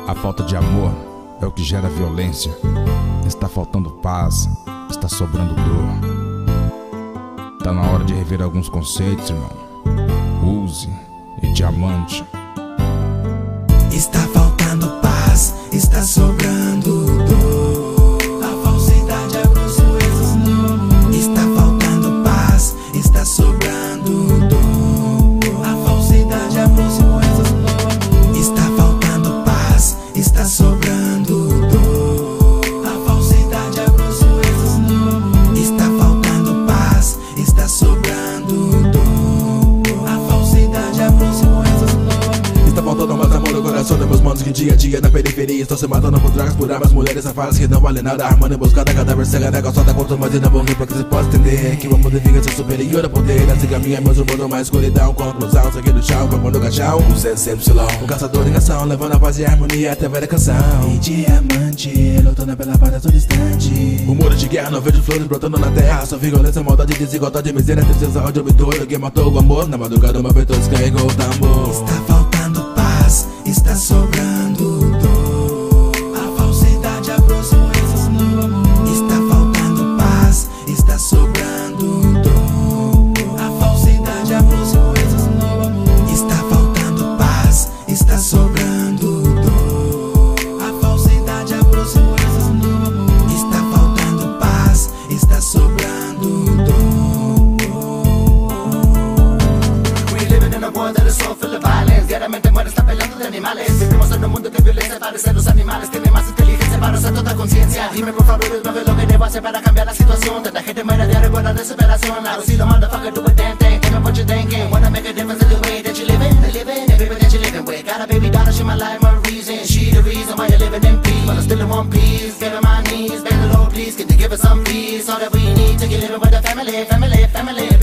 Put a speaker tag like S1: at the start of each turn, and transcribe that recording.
S1: A falta de amor é o que gera violência. Está faltando paz, está sobrando dor. Tá na hora de rever alguns conceitos, irmão. Use e diamante.
S2: Está faltando paz, está sobrando dor. A falsidade abençoa esses nomes. Está faltando paz, está sobrando dor. A falsidade abençoa esses nomes. Está faltando paz, está sobrando dor. A falsidade abençoa esses nomes. Está faltando paz, está sobrando dor. A falsidade abençoa esses nomes.
S3: Está faltando mais amor no coração dos meus manos que dia a dia na periferia estão se matando por drogas, por armas, mulheres safadas que não valem nada, armando em busca da cadáver cega, negociada quanto mais ainda bom pra que se possa entender que o amor devia ser superior a poder. Assim caminha meus irmãos mais escuridão, conclusão, sangue do chão, corpo no caixão, o CCY, um caçador em ação, levando a paz e a harmonia até ver a canção. E diamante, lutando pela paz a todo instante. O muro de guerra, não vejo flores brotando na terra, só violência, maldade, desigualdade, miséria, tristeza, ódio, obituário, que matou o amor. Na madrugada uma vez todos descarregou o tambor.
S2: Está faltando paz, está sobrando dor. A falsidade abençoa esses nomes. Está faltando paz, está sobrando dor. A falsidade abençoa esses nomes. Está faltando paz, está sobrando dor. A falsidade abençoa esses nomes. Está faltando paz, está sobrando dor.
S4: We living in a world that is so full of violence. Diariamente muere está peleando de animales. Vivimos en un mundo de violencia, parecen los animales. Tienen más inteligencia para usar toda conciencia. Dime por favor, lo que debo hacer para cambiar la situación. Tanta gente muere diario por la desesperación. I don't see the motherfucker do a damn thing. Tell me what you're thinking. Wanna make a difference in the way that you're living. Every that you're living with. Got a baby daughter, she my life, my reason. She the reason why you're living in peace. But I'm still in one piece. Get on my knees, beg the Lord please. Can you give us some peace? All that we need to get living with the family.